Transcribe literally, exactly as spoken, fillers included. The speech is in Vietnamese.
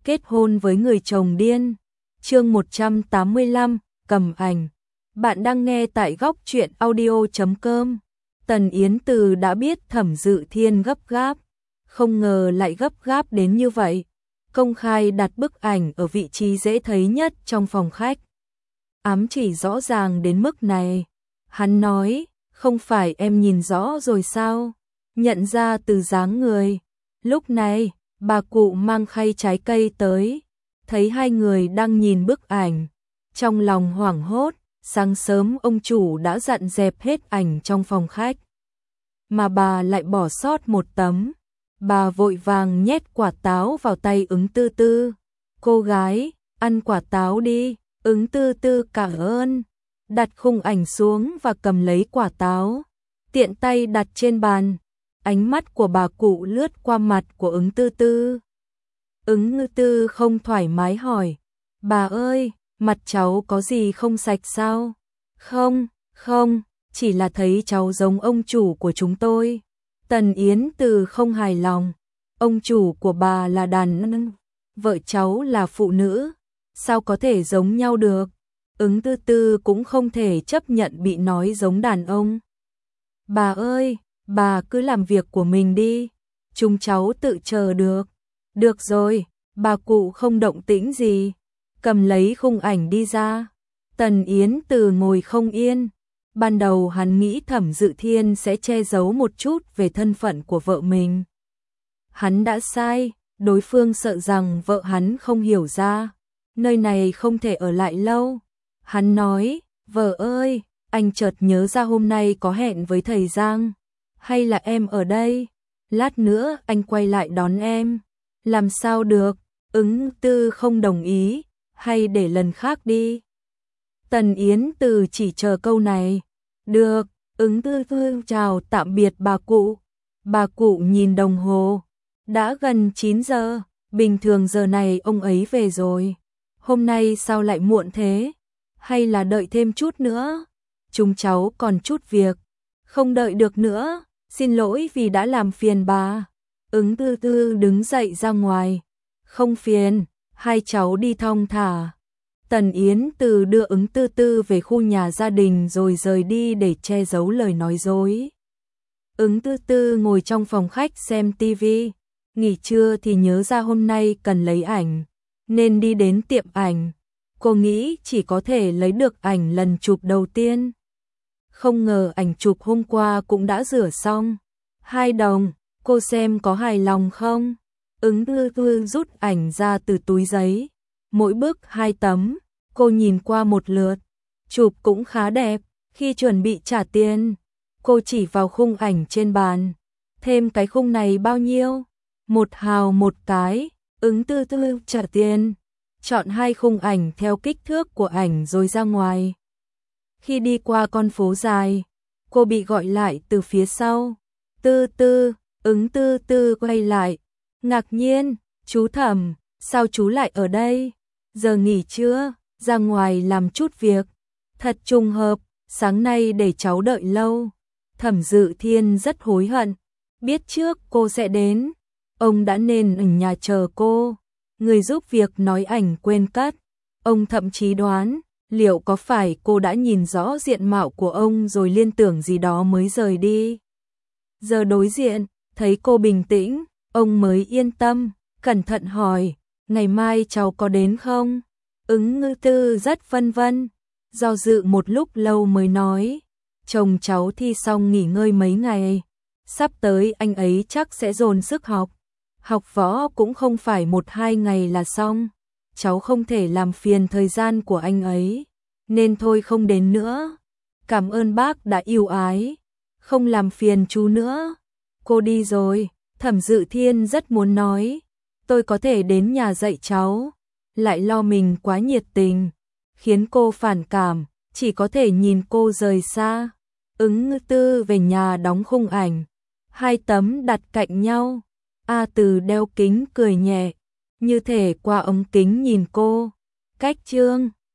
kết hôn với người chồng điên. Chương một trăm tám mươi lăm, cầm ảnh. Bạn đang nghe tại góc truyện audio chấm com. Tần Yến Từ đã biết Thẩm Dự Thiên gấp gáp, không ngờ lại gấp gáp đến như vậy. Công khai đặt bức ảnh ở vị trí dễ thấy nhất trong phòng khách. Ám chỉ rõ ràng đến mức này. Hắn nói, không phải em nhìn rõ rồi sao? Nhận ra từ dáng người. Lúc này, bà cụ mang khay trái cây tới, thấy hai người đang nhìn bức ảnh. Trong lòng hoảng hốt, sáng sớm ông chủ đã dặn dẹp hết ảnh trong phòng khách. Mà bà lại bỏ sót một tấm. Bà vội vàng nhét quả táo vào tay Ứng Tư Tư. Cô gái, ăn quả táo đi. Ứng Tư Tư cảm ơn. Đặt khung ảnh xuống và cầm lấy quả táo. Tiện tay đặt trên bàn. Ánh mắt của bà cụ lướt qua mặt của Ứng Tư Tư. Ứng Tư Tư không thoải mái hỏi. Bà ơi, mặt cháu có gì không sạch sao? Không, không, chỉ là thấy cháu giống ông chủ của chúng tôi. Tần Yến Từ không hài lòng. Ông chủ của bà là đàn ông, vợ cháu là phụ nữ. Sao có thể giống nhau được? Ứng Tư Tư cũng không thể chấp nhận bị nói giống đàn ông. Bà ơi, bà cứ làm việc của mình đi. Chúng cháu tự chờ được. Được rồi, bà cụ không động tĩnh gì. Cầm lấy khung ảnh đi ra. Tần Yến Từ ngồi không yên. Ban đầu hắn nghĩ Thẩm Dự Thiên sẽ che giấu một chút về thân phận của vợ mình. Hắn đã sai, đối phương sợ rằng vợ hắn không hiểu ra. Nơi này không thể ở lại lâu. Hắn nói, vợ ơi, anh chợt nhớ ra hôm nay có hẹn với thầy Giang. Hay là em ở đây? Lát nữa anh quay lại đón em. Làm sao được? Ứng Tư không đồng ý. Hay để lần khác đi. Tần Yến Từ chỉ chờ câu này. Được, Ứng Tư Tư chào tạm biệt bà cụ. Bà cụ nhìn đồng hồ. Đã gần chín giờ, bình thường giờ này ông ấy về rồi. Hôm nay sao lại muộn thế? Hay là đợi thêm chút nữa? Chúng cháu còn chút việc. Không đợi được nữa, xin lỗi vì đã làm phiền bà. Ứng Tư Tư đứng dậy ra ngoài. Không phiền, hai cháu đi thong thả. Tần Yến Từ đưa Ứng Tư Tư về khu nhà gia đình rồi rời đi để che giấu lời nói dối. Ứng Tư Tư ngồi trong phòng khách xem tivi. Nghỉ trưa thì nhớ ra hôm nay cần lấy ảnh, nên đi đến tiệm ảnh. Cô nghĩ chỉ có thể lấy được ảnh lần chụp đầu tiên. Không ngờ ảnh chụp hôm qua cũng đã rửa xong. Hai đồng, cô xem có hài lòng không? Ứng Tư Tư rút ảnh ra từ túi giấy. Mỗi bức hai tấm, cô nhìn qua một lượt. Chụp cũng khá đẹp. Khi chuẩn bị trả tiền, cô chỉ vào khung ảnh trên bàn. Thêm cái khung này bao nhiêu? Một hào một cái. Ứng Tư Tư trả tiền. Chọn hai khung ảnh theo kích thước của ảnh rồi ra ngoài. Khi đi qua con phố dài, cô bị gọi lại từ phía sau. Tư Tư, Ứng Tư Tư quay lại. Ngạc nhiên, chú Thẩm, sao chú lại ở đây? Giờ nghỉ trưa, ra ngoài làm chút việc. Thật trùng hợp, sáng nay để cháu đợi lâu. Thẩm Dự Thiên rất hối hận. Biết trước cô sẽ đến, ông đã nên ở nhà chờ cô. Người giúp việc nói ảnh quên cất. Ông thậm chí đoán, liệu có phải cô đã nhìn rõ diện mạo của ông rồi liên tưởng gì đó mới rời đi. Giờ đối diện, thấy cô bình tĩnh, ông mới yên tâm, cẩn thận hỏi, ngày mai cháu có đến không? Ứng Ngư Tư rất vân vân, do dự một lúc lâu mới nói, chồng cháu thi xong nghỉ ngơi mấy ngày, sắp tới anh ấy chắc sẽ dồn sức học. Học võ cũng không phải một hai ngày là xong, cháu không thể làm phiền thời gian của anh ấy, nên thôi không đến nữa. Cảm ơn bác đã yêu ái, không làm phiền chú nữa. Cô đi rồi. Thẩm Dự Thiên rất muốn nói, tôi có thể đến nhà dạy cháu, lại lo mình quá nhiệt tình, khiến cô phản cảm, chỉ có thể nhìn cô rời xa. Ứng Ngư Tư về nhà đóng khung ảnh, hai tấm đặt cạnh nhau. A Từ đeo kính cười nhẹ, như thể qua ống kính nhìn cô. Cách chương